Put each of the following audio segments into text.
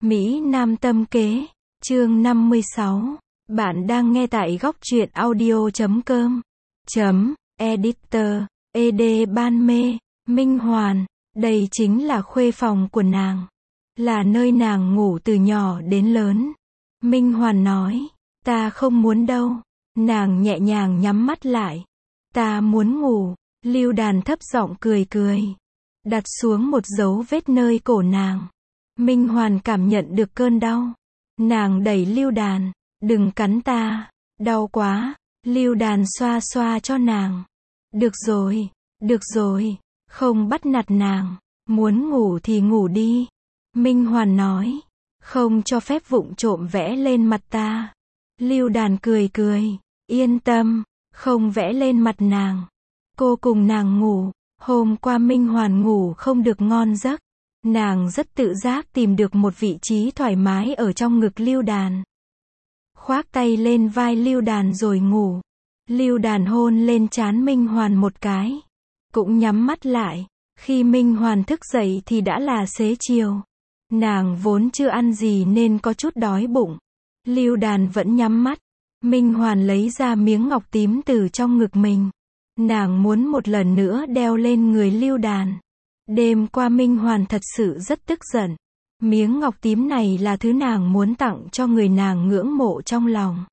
Mỹ Nam tâm kế, chương 56. Bạn đang nghe tại góc truyện audio.com. Editor, ED Ban Mê, Minh Hoàn. Đây chính là khuê phòng của nàng. Là nơi nàng ngủ từ nhỏ đến lớn. Minh Hoàn nói, ta không muốn đâu. Nàng nhẹ nhàng nhắm mắt lại. Ta muốn ngủ. Lưu Đàn thấp giọng cười cười. Đặt xuống một dấu vết nơi cổ nàng. Minh Hoàn cảm nhận được cơn đau. Nàng đẩy Lưu Đàn, đừng cắn ta, đau quá. Lưu Đàn xoa xoa cho nàng. Được rồi, không bắt nạt nàng, muốn ngủ thì ngủ đi. Minh Hoàn nói, không cho phép vụng trộm vẽ lên mặt ta. Lưu Đàn cười cười, yên tâm, không vẽ lên mặt nàng. Cô cùng nàng ngủ, hôm qua Minh Hoàn ngủ không được ngon giấc. Nàng rất tự giác tìm được một vị trí thoải mái ở trong ngực Lưu Đàn. Khoác tay lên vai Lưu Đàn rồi ngủ. Lưu Đàn hôn lên trán Minh Hoàn một cái. Cũng nhắm mắt lại. Khi Minh Hoàn thức dậy thì đã là xế chiều. Nàng vốn chưa ăn gì nên có chút đói bụng. Lưu Đàn vẫn nhắm mắt. Minh Hoàn lấy ra miếng ngọc tím từ trong ngực mình. Nàng muốn một lần nữa đeo lên người Lưu Đàn. Đêm qua Minh Hoàn thật sự rất tức giận. Miếng ngọc tím này là thứ nàng muốn tặng cho người nàng ngưỡng mộ trong lòng.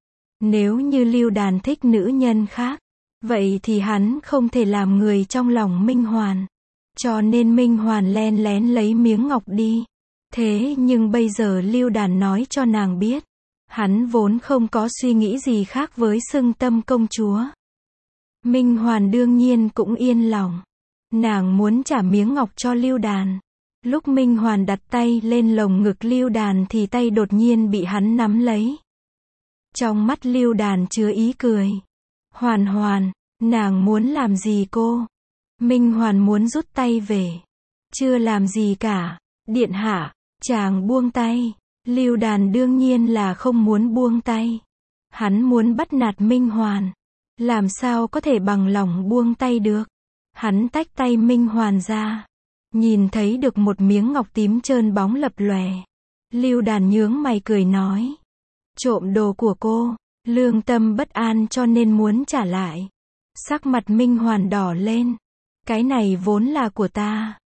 Nếu như Lưu Đàn thích nữ nhân khác, vậy thì hắn không thể làm người trong lòng Minh Hoàn. Cho nên Minh Hoàn len lén lấy miếng ngọc đi. Thế nhưng bây giờ Lưu Đàn nói cho nàng biết, hắn vốn không có suy nghĩ gì khác với xưng Tâm công chúa. Minh Hoàn đương nhiên cũng yên lòng. Nàng muốn trả miếng ngọc cho Lưu Đàn. Lúc Minh Hoàn đặt tay lên lồng ngực Lưu Đàn thì tay đột nhiên bị hắn nắm lấy. Trong mắt Lưu Đàn chứa ý cười. Hoàn, nàng muốn làm gì cô? Minh Hoàn muốn rút tay về. Chưa làm gì cả. Điện hạ, chàng buông tay. Lưu Đàn đương nhiên là không muốn buông tay. Hắn muốn bắt nạt Minh Hoàn. Làm sao có thể bằng lòng buông tay được? Hắn tách tay Minh Hoàn ra. Nhìn thấy được một miếng ngọc tím trơn bóng lập lòe. Lưu Đàn nhướng mày cười nói. Trộm đồ của cô, lương tâm bất an cho nên muốn trả lại. Sắc mặt Minh Hoàn đỏ lên. Cái này vốn là của ta.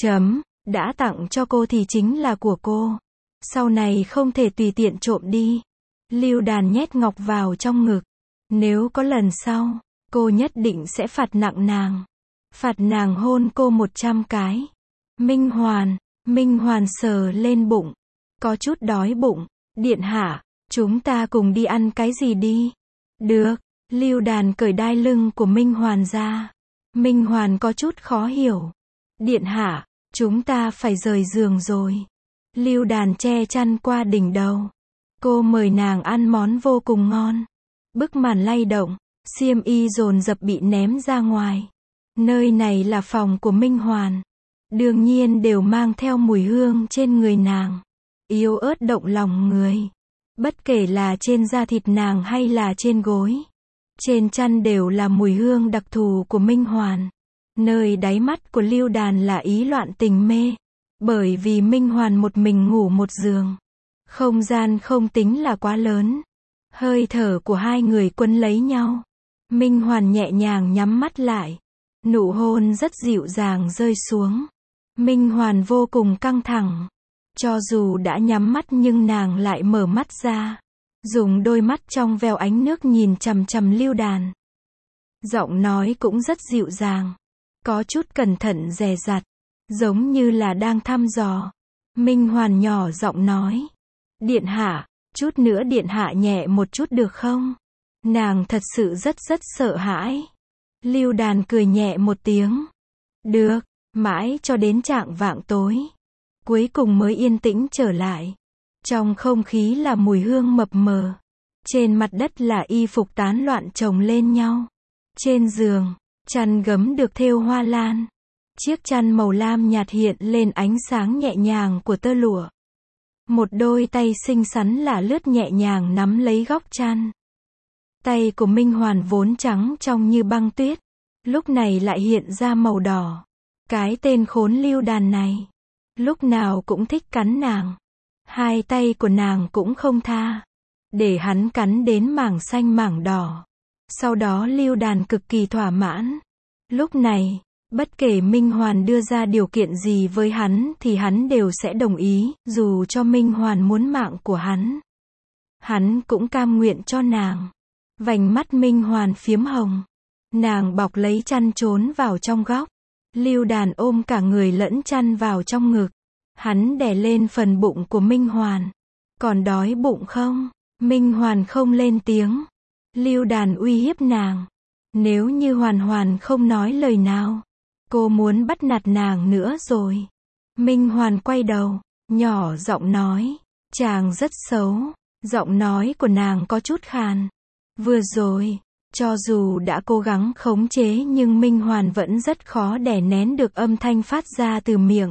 Đã tặng cho cô thì chính là của cô. Sau này không thể tùy tiện trộm đi. Lưu Đàn nhét ngọc vào trong ngực. Nếu có lần sau, cô nhất định sẽ phạt nặng nàng. Phạt nàng hôn cô 100 cái. Minh Hoàn sờ lên bụng. Có chút đói bụng. Điện hạ, chúng ta cùng đi ăn cái gì đi? Được. Lưu Đàn cởi đai lưng của Minh Hoàn ra. Minh Hoàn có chút khó hiểu. Điện hạ, chúng ta phải rời giường rồi. Lưu Đàn che chăn qua đỉnh đầu. Cô mời nàng ăn món vô cùng ngon. Bức màn lay động, xiêm y dồn dập bị ném ra ngoài. Nơi này là phòng của Minh Hoàn. Đương nhiên đều mang theo mùi hương trên người nàng. Yếu ớt động lòng người. Bất kể là trên da thịt nàng hay là trên gối. Trên chăn đều là mùi hương đặc thù của Minh Hoàn. Nơi đáy mắt của Lưu Đàn là ý loạn tình mê. Bởi vì Minh Hoàn một mình ngủ một giường. Không gian không tính là quá lớn. Hơi thở của hai người quấn lấy nhau. Minh Hoàn nhẹ nhàng nhắm mắt lại. Nụ hôn rất dịu dàng rơi xuống. Minh Hoàn vô cùng căng thẳng. Cho dù đã nhắm mắt nhưng nàng lại mở mắt ra. Dùng đôi mắt trong veo ánh nước nhìn chằm chằm Lưu Đàn. Giọng nói cũng rất dịu dàng. Có chút cẩn thận dè dặt. Giống như là đang thăm dò. Minh Hoàn nhỏ giọng nói. Điện hạ, chút nữa điện hạ nhẹ một chút được không? Nàng thật sự rất sợ hãi. Lưu Đàn cười nhẹ một tiếng. Được, mãi cho đến chạng vạng tối. Cuối cùng mới yên tĩnh trở lại. Trong không khí là mùi hương mập mờ. Trên mặt đất là y phục tán loạn chồng lên nhau. Trên giường, chăn gấm được thêu hoa lan. Chiếc chăn màu lam nhạt hiện lên ánh sáng nhẹ nhàng của tơ lụa. Một đôi tay xinh xắn lả lướt nhẹ nhàng nắm lấy góc chăn. Tay của Minh Hoàn vốn trắng trong như băng tuyết. Lúc này lại hiện ra màu đỏ. Cái tên khốn Lưu Đàn này. Lúc nào cũng thích cắn nàng. Hai tay của nàng cũng không tha, để hắn cắn đến mảng xanh mảng đỏ. Sau đó Lưu Đàn cực kỳ thỏa mãn. Lúc này, bất kể Minh Hoàn đưa ra điều kiện gì với hắn thì hắn đều sẽ đồng ý, dù cho Minh Hoàn muốn mạng của hắn. Hắn cũng cam nguyện cho nàng. Vành mắt Minh Hoàn phiếm hồng. Nàng bọc lấy chăn trốn vào trong góc. Lưu Đàn ôm cả người lẫn chăn vào trong ngực. Hắn đè lên phần bụng của Minh Hoàn. Còn đói bụng không? Minh Hoàn không lên tiếng. Lưu Đàn uy hiếp nàng. Nếu như Hoàn Hoàn không nói lời nào, cô muốn bắt nạt nàng nữa rồi. Minh Hoàn quay đầu, nhỏ giọng nói, chàng rất xấu. Giọng nói của nàng có chút khàn. Vừa rồi, cho dù đã cố gắng khống chế nhưng Minh Hoàn vẫn rất khó đè nén được âm thanh phát ra từ miệng.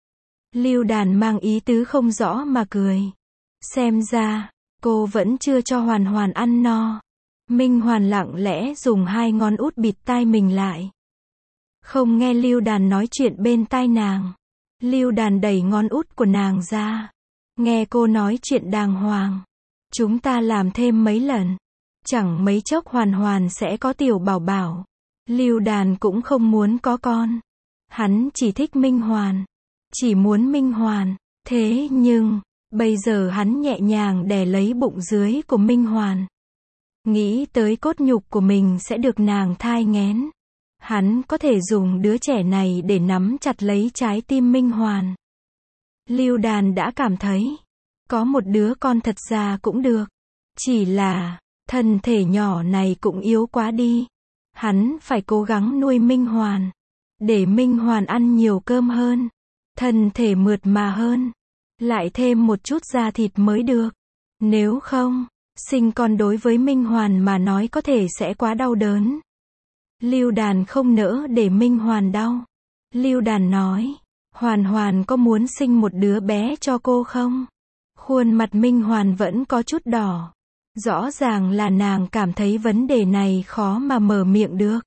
Lưu Đàn mang ý tứ không rõ mà cười. Xem ra, cô vẫn chưa cho Hoàn Hoàn ăn no. Minh Hoàn lặng lẽ dùng hai ngón út bịt tai mình lại. Không nghe Lưu Đàn nói chuyện bên tai nàng. Lưu Đàn đẩy ngón út của nàng ra. Nghe cô nói chuyện đàng hoàng. Chúng ta làm thêm mấy lần. Chẳng mấy chốc Hoàn Hoàn sẽ có tiểu bảo bảo. Lưu Đàn cũng không muốn có con. Hắn chỉ thích Minh Hoàn. Chỉ muốn Minh Hoàn. Thế nhưng, bây giờ hắn nhẹ nhàng đè lấy bụng dưới của Minh Hoàn. Nghĩ tới cốt nhục của mình sẽ được nàng thai nghén. Hắn có thể dùng đứa trẻ này để nắm chặt lấy trái tim Minh Hoàn. Lưu Đàn đã cảm thấy, có một đứa con thật ra cũng được. Chỉ là, thân thể nhỏ này cũng yếu quá đi. Hắn phải cố gắng nuôi Minh Hoàn. Để Minh Hoàn ăn nhiều cơm hơn. Thân thể mượt mà hơn. Lại thêm một chút da thịt mới được. Nếu không, sinh con đối với Minh Hoàn mà nói có thể sẽ quá đau đớn. Lưu Đàn không nỡ để Minh Hoàn đau. Lưu Đàn nói, Hoàn Hoàn có muốn sinh một đứa bé cho cô không? Khuôn mặt Minh Hoàn vẫn có chút đỏ. Rõ ràng là nàng cảm thấy vấn đề này khó mà mở miệng được.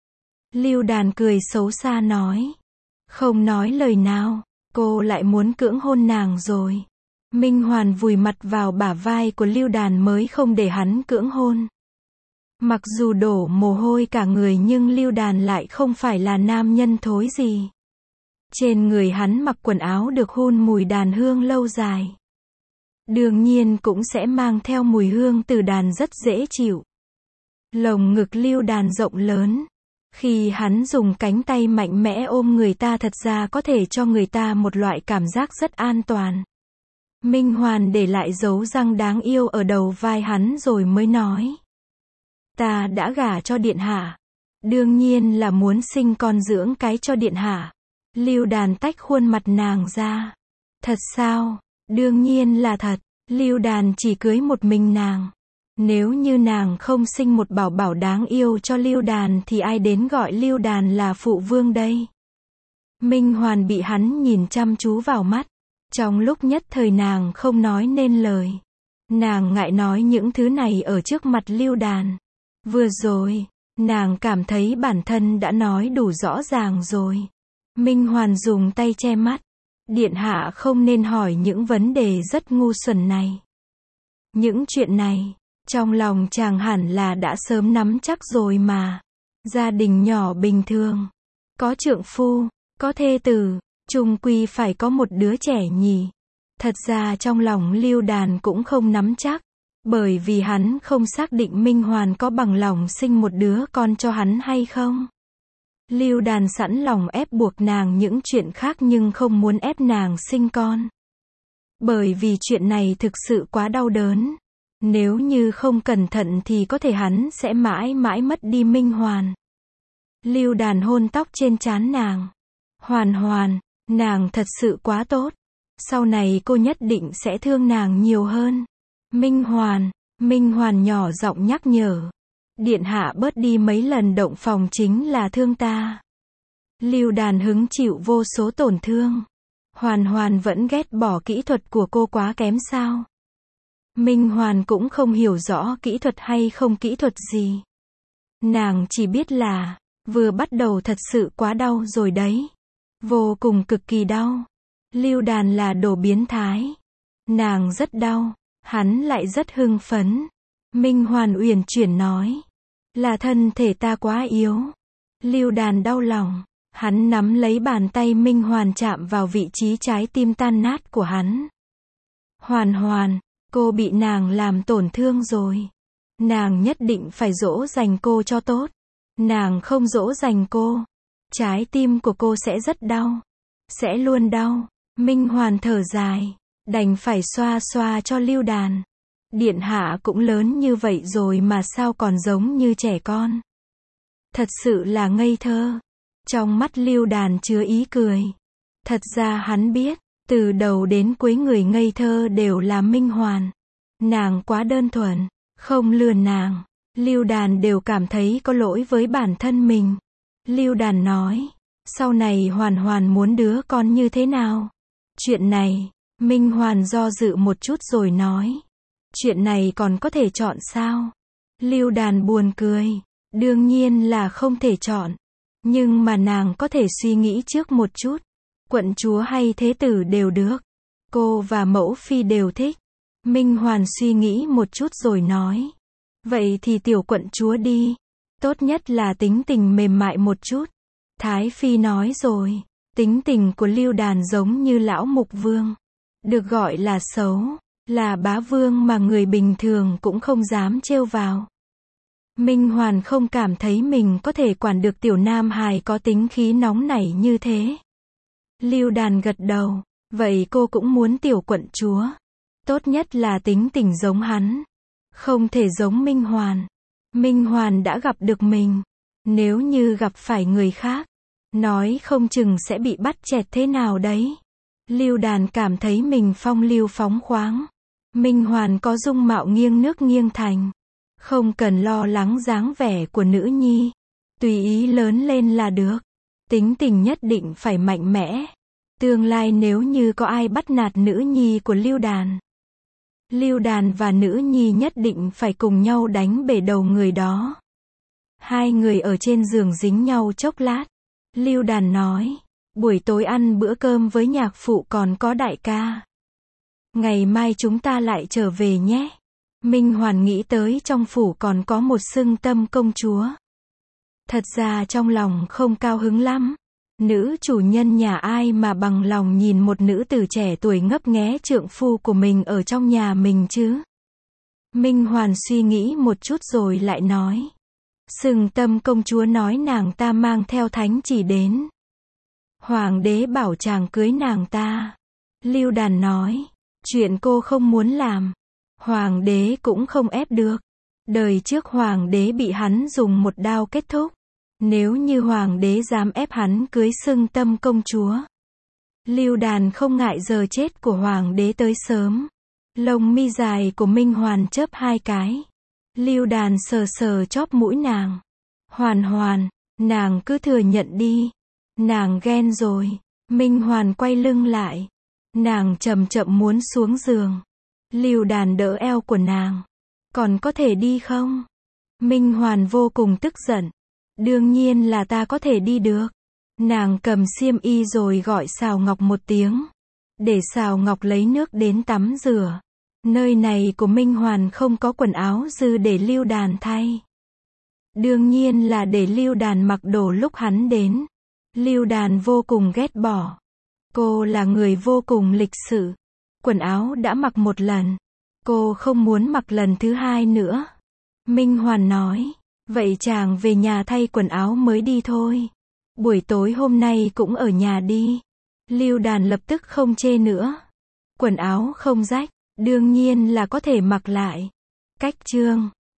Lưu Đàn cười xấu xa nói. Không nói lời nào, cô lại muốn cưỡng hôn nàng rồi. Minh Hoàn vùi mặt vào bả vai của Lưu Đàn mới không để hắn cưỡng hôn. Mặc dù đổ mồ hôi cả người nhưng Lưu Đàn lại không phải là nam nhân thối gì. Trên người hắn mặc quần áo được hun mùi đàn hương lâu dài. Đương nhiên cũng sẽ mang theo mùi hương từ đàn rất dễ chịu. Lồng ngực Lưu Đàn rộng lớn. Khi hắn dùng cánh tay mạnh mẽ ôm người ta thật ra có thể cho người ta một loại cảm giác rất an toàn. Minh Hoàn để lại dấu răng đáng yêu ở đầu vai hắn rồi mới nói. Ta đã gả cho điện hạ. Đương nhiên là muốn sinh con dưỡng cái cho điện hạ. Lưu Đàn tách khuôn mặt nàng ra. Thật sao? Đương nhiên là thật. Lưu Đàn chỉ cưới một mình nàng. Nếu như nàng không sinh một bảo bảo đáng yêu cho Lưu Đàn thì ai đến gọi Lưu Đàn là phụ vương đây? Minh Hoàn bị hắn nhìn chăm chú vào mắt. Trong lúc nhất thời nàng không nói nên lời. Nàng ngại nói những thứ này ở trước mặt Lưu Đàn. Vừa rồi, nàng cảm thấy bản thân đã nói đủ rõ ràng rồi. Minh Hoàn dùng tay che mắt. Điện hạ không nên hỏi những vấn đề rất ngu xuẩn này. Những chuyện này, trong lòng chàng hẳn là đã sớm nắm chắc rồi mà. Gia đình nhỏ bình thường. Có trượng phu, có thê tử, chung quy phải có một đứa trẻ nhỉ. Thật ra trong lòng Lưu Đàn cũng không nắm chắc. Bởi vì hắn không xác định Minh Hoàn có bằng lòng sinh một đứa con cho hắn hay không. Lưu Đàn sẵn lòng ép buộc nàng những chuyện khác nhưng không muốn ép nàng sinh con. Bởi vì chuyện này thực sự quá đau đớn. Nếu như không cẩn thận thì có thể hắn sẽ mãi mãi mất đi Minh Hoàn. Lưu Đàn hôn tóc trên trán nàng. Hoàn Hoàn, nàng thật sự quá tốt. Sau này cô nhất định sẽ thương nàng nhiều hơn. Minh Hoàn nhỏ giọng nhắc nhở. Điện hạ bớt đi mấy lần động phòng chính là thương ta. Lưu Đàn hứng chịu vô số tổn thương. Hoàn Hoàn vẫn ghét bỏ kỹ thuật của cô quá kém sao? Minh Hoàn cũng không hiểu rõ kỹ thuật hay không kỹ thuật gì. Nàng chỉ biết là, vừa bắt đầu thật sự quá đau rồi đấy. Vô cùng cực kỳ đau. Lưu Đàn là đồ biến thái. Nàng rất đau, hắn lại rất hưng phấn. Minh Hoàn uyển chuyển nói, là thân thể ta quá yếu. Lưu Đàn đau lòng, hắn nắm lấy bàn tay Minh Hoàn chạm vào vị trí trái tim tan nát của hắn. Hoàn Hoàn, cô bị nàng làm tổn thương rồi. Nàng nhất định phải dỗ dành cô cho tốt. Nàng không dỗ dành cô, trái tim của cô sẽ rất đau. Sẽ luôn đau. Minh Hoàn thở dài, đành phải xoa xoa cho Lưu Đàn. Điện hạ cũng lớn như vậy rồi mà sao còn giống như trẻ con. Thật sự là ngây thơ. Trong mắt Lưu Đàn chứa ý cười. Thật ra hắn biết, từ đầu đến cuối người ngây thơ đều là Minh Hoàn. Nàng quá đơn thuần, không lừa nàng. Lưu Đàn đều cảm thấy có lỗi với bản thân mình. Lưu Đàn nói, sau này Hoàn Hoàn muốn đứa con như thế nào? Chuyện này, Minh Hoàn do dự một chút rồi nói. Chuyện này còn có thể chọn sao? Lưu Đàn buồn cười. Đương nhiên là không thể chọn. Nhưng mà nàng có thể suy nghĩ trước một chút. Quận chúa hay thế tử đều được. Cô và mẫu phi đều thích. Minh Hoàn suy nghĩ một chút rồi nói. Vậy thì tiểu quận chúa đi. Tốt nhất là tính tình mềm mại một chút. Thái phi nói rồi. Tính tình của Lưu Đàn giống như lão mục vương. Được gọi là xấu. Là bá vương mà người bình thường cũng không dám trêu vào. Minh Hoàn không cảm thấy mình có thể quản được tiểu nam hài có tính khí nóng nảy như thế. Lưu Đàn gật đầu. Vậy cô cũng muốn tiểu quận chúa. Tốt nhất là tính tình giống hắn. Không thể giống Minh Hoàn. Minh Hoàn đã gặp được mình. Nếu như gặp phải người khác, nói không chừng sẽ bị bắt chẹt thế nào đấy. Lưu Đàn cảm thấy mình phong lưu phóng khoáng. Minh Hoàn có dung mạo nghiêng nước nghiêng thành. Không cần lo lắng dáng vẻ của nữ nhi. Tùy ý lớn lên là được. Tính tình nhất định phải mạnh mẽ. Tương lai nếu như có ai bắt nạt nữ nhi của Lưu Đàn, Lưu Đàn và nữ nhi nhất định phải cùng nhau đánh bể đầu người đó. Hai người ở trên giường dính nhau chốc lát. Lưu Đàn nói, buổi tối ăn bữa cơm với nhạc phụ còn có đại ca. Ngày mai chúng ta lại trở về nhé. Minh Hoàn nghĩ tới trong phủ còn có một xưng tâm công chúa. Thật ra trong lòng không cao hứng lắm. Nữ chủ nhân nhà ai mà bằng lòng nhìn một nữ tử trẻ tuổi ngấp nghé trượng phu của mình ở trong nhà mình chứ? Minh Hoàn suy nghĩ một chút rồi lại nói. Xưng tâm công chúa nói nàng ta mang theo thánh chỉ đến. Hoàng đế bảo chàng cưới nàng ta. Lưu Đàn nói. Chuyện cô không muốn làm. Hoàng đế cũng không ép được. Đời trước hoàng đế bị hắn dùng một đao kết thúc. Nếu như hoàng đế dám ép hắn cưới xưng tâm công chúa, Lưu Đàn không ngại giờ chết của hoàng đế tới sớm. Lông mi dài của Minh Hoàn chớp hai cái. Lưu Đàn sờ sờ chóp mũi nàng. Hoàn Hoàn, nàng cứ thừa nhận đi. Nàng ghen rồi. Minh Hoàn quay lưng lại. Nàng chậm chậm muốn xuống giường. Lưu Đàn đỡ eo của nàng. Còn có thể đi không? Minh Hoàn vô cùng tức giận. Đương nhiên là ta có thể đi được. Nàng cầm xiêm y rồi gọi Sào Ngọc một tiếng. Để Sào Ngọc lấy nước đến tắm rửa. Nơi này của Minh Hoàn không có quần áo dư để Lưu Đàn thay. Đương nhiên là để Lưu Đàn mặc đồ lúc hắn đến. Lưu Đàn vô cùng ghét bỏ. Cô là người vô cùng lịch sự. Quần áo đã mặc một lần. Cô không muốn mặc lần thứ hai nữa. Minh Hoàn nói. Vậy chàng về nhà thay quần áo mới đi thôi. Buổi tối hôm nay cũng ở nhà đi. Lưu Đàn lập tức không chê nữa. Quần áo không rách, đương nhiên là có thể mặc lại. Cách chương